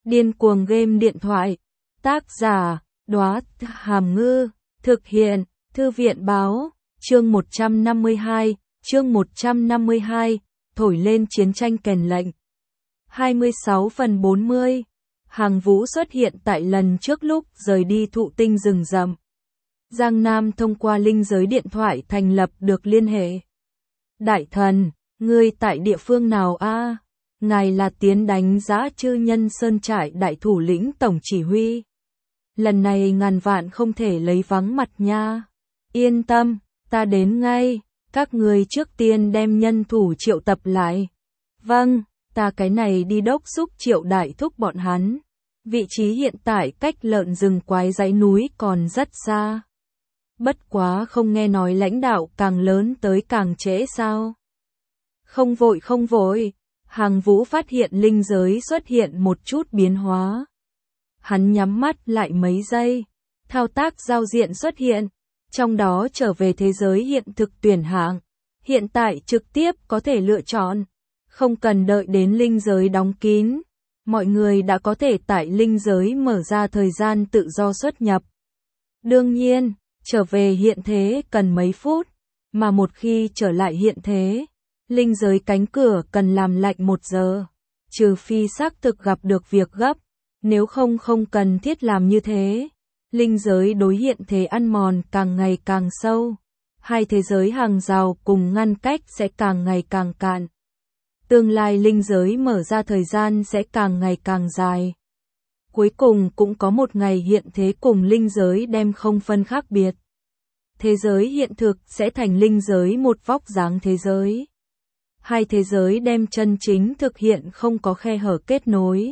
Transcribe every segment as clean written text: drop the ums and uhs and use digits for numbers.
Điên cuồng game điện thoại. Tác giả, Đóa Hàm Ngư. Thực hiện, Thư viện báo. Chương 152, chương 152, thổi lên chiến tranh kèn lệnh. 26/40. Hàng Vũ xuất hiện tại lần trước lúc rời đi thụ tinh rừng rậm. Giang Nam thông qua linh giới điện thoại thành lập được liên hệ. Đại thần, ngươi tại địa phương nào a? Ngài là tiến đánh giã chư nhân sơn trại đại thủ lĩnh tổng chỉ huy. Lần này ngàn vạn không thể lấy vắng mặt nha. Yên tâm, ta đến ngay, các người trước tiên đem nhân thủ triệu tập lại. Vâng, ta cái này đi đốc xúc Triệu đại thúc bọn hắn. Vị trí hiện tại cách lợn rừng quái dãy núi còn rất xa. Bất quá không nghe nói lãnh đạo càng lớn tới càng trễ sao? Không vội. Hàng Vũ phát hiện linh giới xuất hiện một chút biến hóa. Hắn nhắm mắt lại mấy giây. Thao tác giao diện xuất hiện. Trong đó trở về thế giới hiện thực tuyển hạng. Hiện tại trực tiếp có thể lựa chọn. Không cần đợi đến linh giới đóng kín. Mọi người đã có thể tại linh giới mở ra thời gian tự do xuất nhập. Đương nhiên, trở về hiện thế cần mấy phút. Mà một khi trở lại hiện thế, linh giới cánh cửa cần làm lạnh 1 giờ. Trừ phi xác thực gặp được việc gấp. Nếu không cần thiết làm như thế. Linh giới đối hiện thế ăn mòn càng ngày càng sâu. Hai thế giới hàng rào cùng ngăn cách sẽ càng ngày càng cạn. Tương lai linh giới mở ra thời gian sẽ càng ngày càng dài. Cuối cùng cũng có một ngày hiện thế cùng linh giới đem không phân khác biệt. Thế giới hiện thực sẽ thành linh giới một vóc dáng thế giới. Hai thế giới đem chân chính thực hiện không có khe hở kết nối.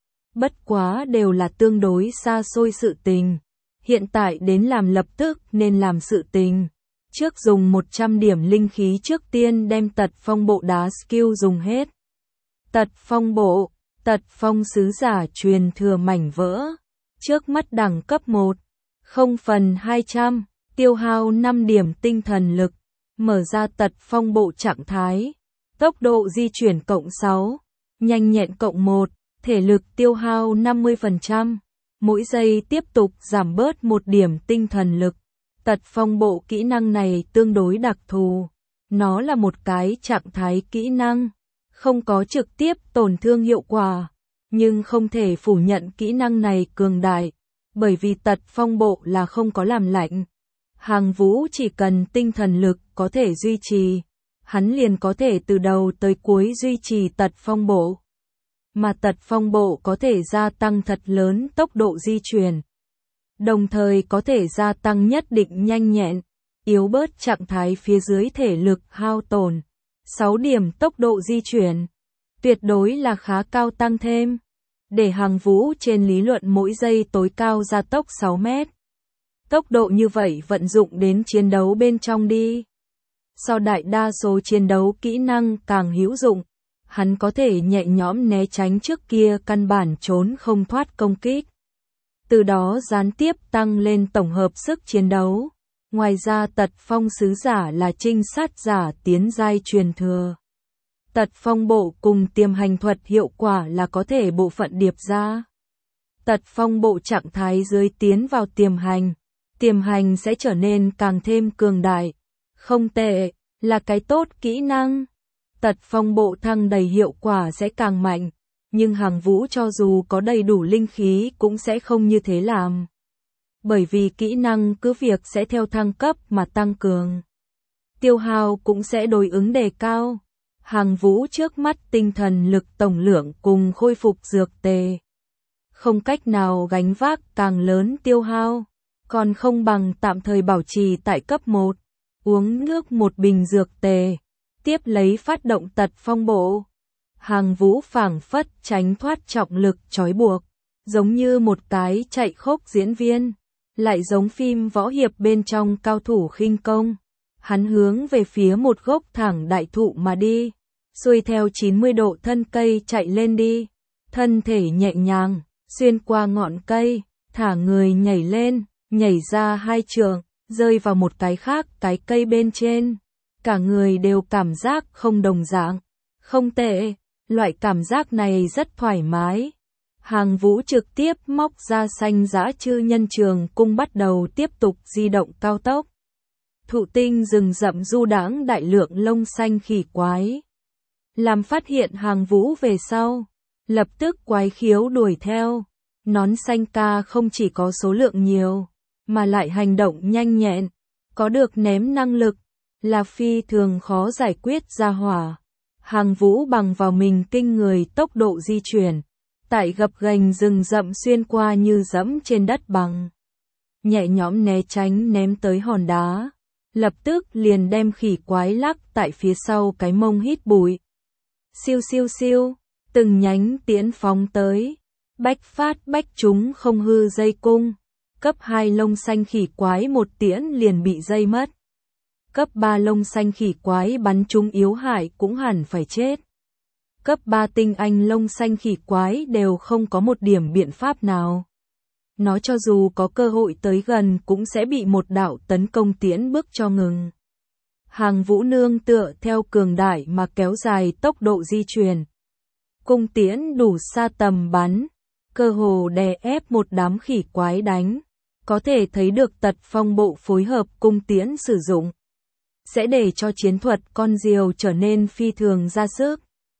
Bất quá đều là tương đối xa xôi sự tình. Hiện tại đến làm lập tức nên làm sự tình. Trước dùng 100 điểm linh khí trước tiên đem tật phong bộ đá skill dùng hết. Tật phong bộ, tật phong sứ giả truyền thừa mảnh vỡ. Trước mắt đẳng cấp 1, 0/200, tiêu hao 5 điểm tinh thần lực. Mở ra tật phong bộ trạng thái. Tốc độ di chuyển cộng 6, nhanh nhẹn cộng 1, thể lực tiêu hao 50%. Mỗi giây tiếp tục giảm bớt 1 điểm tinh thần lực. Tật phong bộ kỹ năng này tương đối đặc thù. Nó là một cái trạng thái kỹ năng, không có trực tiếp tổn thương hiệu quả. Nhưng không thể phủ nhận kỹ năng này cường đại, bởi vì tật phong bộ là không có làm lạnh. Hàng Vũ chỉ cần tinh thần lực có thể duy trì, hắn liền có thể từ đầu tới cuối duy trì tật phong bộ. Mà tật phong bộ có thể gia tăng thật lớn tốc độ di chuyển. Đồng thời có thể gia tăng nhất định nhanh nhẹn, yếu bớt trạng thái phía dưới thể lực hao tổn. 6 điểm tốc độ di chuyển, tuyệt đối là khá cao tăng thêm. Để Hàng Vũ trên lý luận mỗi giây tối cao gia tốc 6 mét. Tốc độ như vậy vận dụng đến chiến đấu bên trong đi. So đại đa số chiến đấu kỹ năng càng hữu dụng. Hắn có thể nhẹ nhõm né tránh trước kia căn bản trốn không thoát công kích. Từ đó gián tiếp tăng lên tổng hợp sức chiến đấu. Ngoài ra tật phong sứ giả là trinh sát giả tiến giai truyền thừa. Tật phong bộ cùng tiềm hành thuật hiệu quả là có thể bộ phận điệp ra. Tật phong bộ trạng thái dưới tiến vào tiềm hành sẽ trở nên càng thêm cường đại. Không tệ, là cái tốt kỹ năng. Tật phong bộ thăng đầy hiệu quả sẽ càng mạnh, nhưng Hàng Vũ cho dù có đầy đủ linh khí cũng sẽ không như thế làm. Bởi vì kỹ năng cứ việc sẽ theo thăng cấp mà tăng cường. Tiêu hao cũng sẽ đối ứng đề cao. Hàng Vũ trước mắt tinh thần lực tổng lượng cùng khôi phục dược tề. Không cách nào gánh vác càng lớn tiêu hao, còn không bằng tạm thời bảo trì tại cấp 1. Uống nước 1 bình dược tề. Tiếp lấy phát động tật phong bộ. Hàng Vũ phảng phất tránh thoát trọng lực trói buộc, giống như một cái chạy khốc diễn viên, lại giống phim võ hiệp bên trong cao thủ khinh công. Hắn hướng về phía một gốc thẳng đại thụ mà đi, xuôi theo 90 độ thân cây chạy lên đi, thân thể nhẹ nhàng, xuyên qua ngọn cây, thả người nhảy lên, nhảy ra 2 trượng, rơi vào một cái khác cái cây bên trên. Cả người đều cảm giác không đồng dạng. Không tệ, loại cảm giác này rất thoải mái. Hàng Vũ trực tiếp móc ra Xanh Dã Chư Nhân Trường Cung bắt đầu tiếp tục di động cao tốc. Thụ tinh rừng rậm du đãng đại lượng lông xanh khỉ quái. Làm phát hiện Hàng Vũ về sau, lập tức quái khiếu đuổi theo. Nón xanh ca không chỉ có số lượng nhiều, mà lại hành động nhanh nhẹn, có được ném năng lực, là phi thường khó giải quyết ra hỏa. Hàng Vũ bằng vào mình kinh người tốc độ di chuyển, tại gập ghềnh rừng rậm xuyên qua như dẫm trên đất bằng. Nhẹ nhõm né tránh ném tới hòn đá, lập tức liền đem khỉ quái lắc tại phía sau cái mông hít bụi. Siêu siêu siêu, từng nhánh tiễn phóng tới, bách phát bách chúng không hư dây cung. Cấp 2 lông xanh khỉ quái một tiễn liền bị dây mất. Cấp 3 lông xanh khỉ quái bắn trúng yếu hại cũng hẳn phải chết. Cấp 3 tinh anh lông xanh khỉ quái đều không có một điểm biện pháp nào. Nó cho dù có cơ hội tới gần cũng sẽ bị một đạo tấn công tiễn bước cho ngừng. Hàng Vũ nương tựa theo cường đại mà kéo dài tốc độ di chuyển. Cung tiễn đủ xa tầm bắn, cơ hồ đè ép một đám khỉ quái đánh. Có thể thấy được Tật Phong bộ phối hợp cung tiễn sử dụng, sẽ để cho chiến thuật con diều trở nên phi thường ra sức.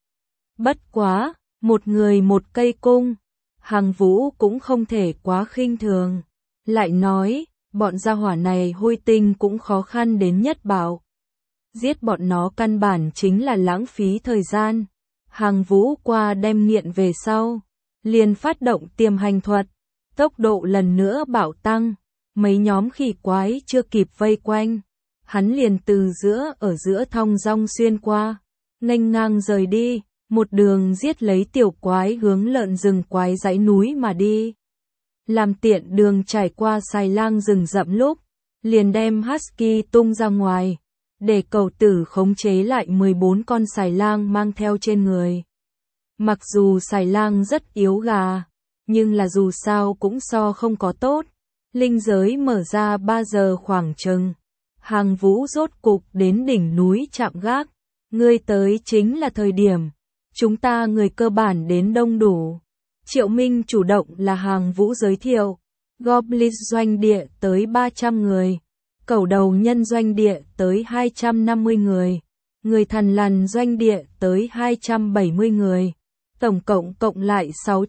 Bất quá, một người một cây cung, Hàng Vũ cũng không thể quá khinh thường. Lại nói, bọn gia hỏa này hôi tinh cũng khó khăn đến nhất bảo. Giết bọn nó căn bản chính là lãng phí thời gian. Hàng Vũ qua đem nghiện về sau, liền phát động tiềm hành thuật, tốc độ lần nữa bạo tăng. Mấy nhóm khỉ quái chưa kịp vây quanh, hắn liền từ ở giữa thong dong xuyên qua, nghênh ngang rời đi, một đường giết lấy tiểu quái hướng lợn rừng quái dãy núi mà đi. Làm tiện đường trải qua xài lang rừng rậm lúc, liền đem Husky tung ra ngoài, để cầu tử khống chế lại 14 con xài lang mang theo trên người. Mặc dù xài lang rất yếu gà, nhưng là dù sao cũng so không có tốt. Linh giới mở ra 3 giờ khoảng chừng. Hàng Vũ rốt cục đến đỉnh núi chạm gác. Ngươi tới chính là thời điểm. Chúng ta người cơ bản đến đông đủ. Triệu Minh chủ động là Hàng Vũ giới thiệu. Goblin doanh địa tới 300 người. Cẩu đầu nhân doanh địa tới 250 người. Người thần lằn doanh địa tới 270 người. Tổng cộng lại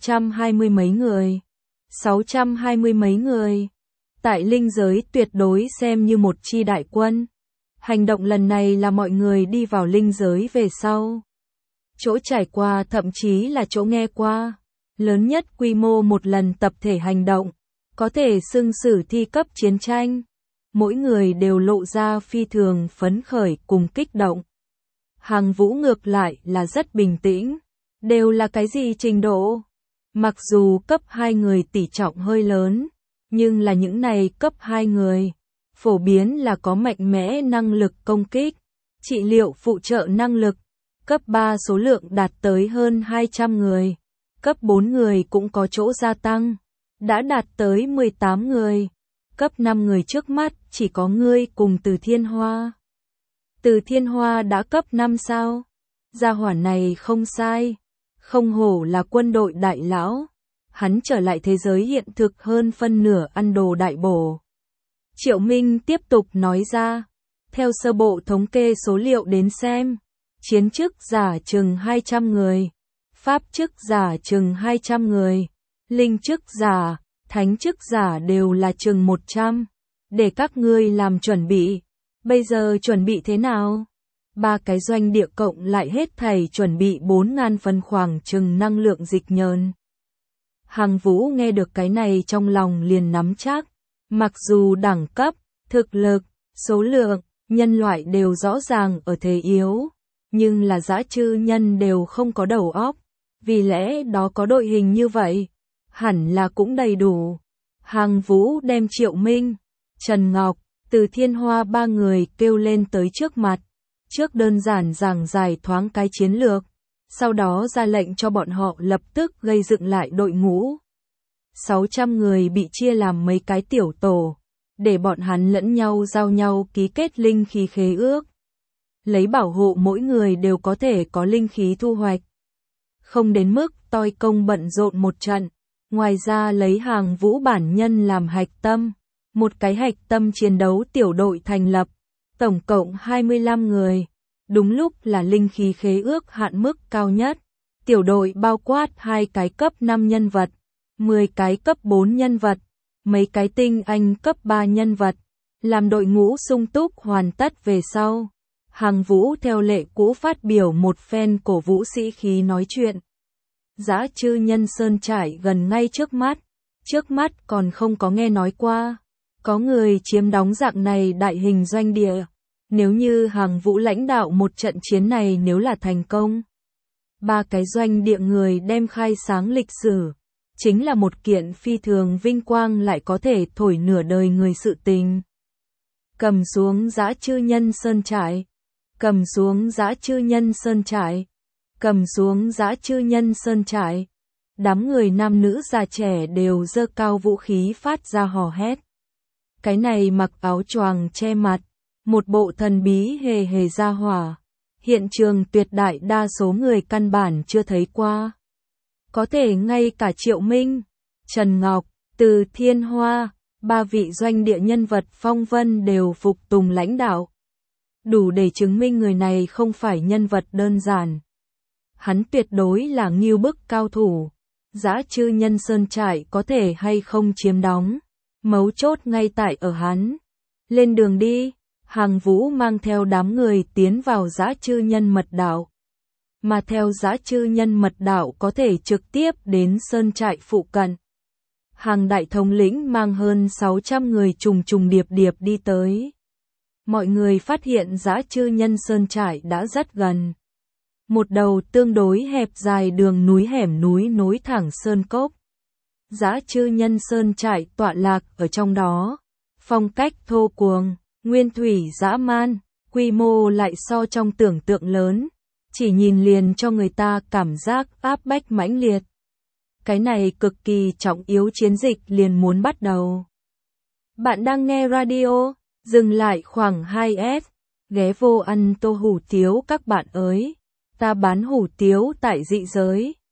620 mấy người. 620 mấy người. Tại linh giới tuyệt đối xem như một chi đại quân. Hành động lần này là mọi người đi vào linh giới về sau. Chỗ trải qua thậm chí là chỗ nghe qua. Lớn nhất quy mô một lần tập thể hành động. Có thể xưng sử thi cấp chiến tranh. Mỗi người đều lộ ra phi thường phấn khởi cùng kích động. Hàng Vũ ngược lại là rất bình tĩnh. Đều là cái gì trình độ? Mặc dù cấp 2 người tỷ trọng hơi lớn, nhưng là những này cấp 2 người, phổ biến là có mạnh mẽ năng lực công kích, trị liệu phụ trợ năng lực. Cấp 3 số lượng đạt tới hơn 200 người, cấp 4 người cũng có chỗ gia tăng, đã đạt tới 18 người. Cấp 5 người trước mắt chỉ có ngươi cùng Từ Thiên Hoa. Từ Thiên Hoa đã cấp 5 sao? Gia hỏa này không sai. Không hổ là quân đội đại lão. Hắn trở lại thế giới hiện thực hơn phân nửa ăn đồ đại bổ. Triệu Minh tiếp tục nói ra. Theo sơ bộ thống kê số liệu đến xem, chiến chức giả chừng 200 người, pháp chức giả chừng 200 người, linh chức giả, thánh chức giả đều là chừng 100. Để các ngươi làm chuẩn bị. Bây giờ chuẩn bị thế nào? 3 cái doanh địa cộng lại hết thảy chuẩn bị 4.000 phần khoảng chừng năng lượng dịch nhờn. Hàng Vũ nghe được cái này trong lòng liền nắm chắc. Mặc dù đẳng cấp, thực lực, số lượng, nhân loại đều rõ ràng ở thế yếu, nhưng là dã chư nhân đều không có đầu óc. Vì lẽ đó có đội hình như vậy, hẳn là cũng đầy đủ. Hàng Vũ đem Triệu Minh, Trần Ngọc, Từ Thiên Hoa 3 người kêu lên tới trước mặt. Trước đơn giản giảng giải thoáng cái chiến lược, sau đó ra lệnh cho bọn họ lập tức gây dựng lại đội ngũ. 600 người bị chia làm mấy cái tiểu tổ, để bọn hắn lẫn nhau giao nhau ký kết linh khí khế ước. Lấy bảo hộ mỗi người đều có thể có linh khí thu hoạch. không đến mức toi công bận rộn một trận. Ngoài ra lấy Hàng Vũ bản nhân làm hạch tâm, một cái hạch tâm chiến đấu tiểu đội thành lập, tổng cộng 25 người. Đúng lúc là linh khí khế ước hạn mức cao nhất. Tiểu đội bao quát 2 cái cấp 5 nhân vật, 10 cái cấp 4 nhân vật, mấy cái tinh anh cấp 3 nhân vật. Làm đội ngũ sung túc hoàn tất về sau, Hàng Vũ theo lệ cũ phát biểu một phen cổ vũ sĩ khí nói chuyện. Dã Trư Nhân Sơn trải gần ngay trước mắt còn không có nghe nói qua. Có người chiếm đóng dạng này đại hình doanh địa. Nếu như Hàng Vũ lãnh đạo một trận chiến này nếu là thành công, 3 cái doanh địa người đem khai sáng lịch sử, chính là một kiện phi thường vinh quang lại có thể thổi nửa đời người sự tình. Cầm xuống Dã Trư Nhân Sơn trại, cầm xuống Dã Trư Nhân Sơn trại, cầm xuống Dã Trư Nhân Sơn trại. Đám người nam nữ già trẻ đều giơ cao vũ khí phát ra hò hét. Cái này mặc áo choàng che mặt, một bộ thần bí hề hề ra hỏa. Hiện trường tuyệt đại đa số người căn bản chưa thấy qua. Có thể ngay cả Triệu Minh, Trần Ngọc, Từ Thiên Hoa, 3 vị doanh địa nhân vật phong vân đều phục tùng lãnh đạo. Đủ để chứng minh người này không phải nhân vật đơn giản. Hắn tuyệt đối là ngưu bức cao thủ. Dã Trư Nhân Sơn trại có thể hay không chiếm đóng, mấu chốt ngay tại ở hắn. Lên đường đi, Hàng Vũ mang theo đám người tiến vào Dã Trư Nhân Mật Đạo. Mà theo Dã Trư Nhân Mật Đạo có thể trực tiếp đến sơn trại phụ cận. Hàng đại thống lĩnh mang hơn 600 người trùng trùng điệp điệp đi tới. Mọi người phát hiện Dã Trư Nhân Sơn trại đã rất gần. Một đầu tương đối hẹp dài đường núi hẻm núi nối thẳng sơn cốc. Dã Trư Nhân Sơn trại tọa lạc ở trong đó. Phong cách thô cuồng, nguyên thủy dã man, quy mô lại so trong tưởng tượng lớn. Chỉ nhìn liền cho người ta cảm giác áp bách mãnh liệt. Cái này cực kỳ trọng yếu, chiến dịch liền muốn bắt đầu. Bạn đang nghe radio, dừng lại khoảng 2S, ghé vô ăn tô hủ tiếu các bạn ơi. Ta bán hủ tiếu tại dị giới.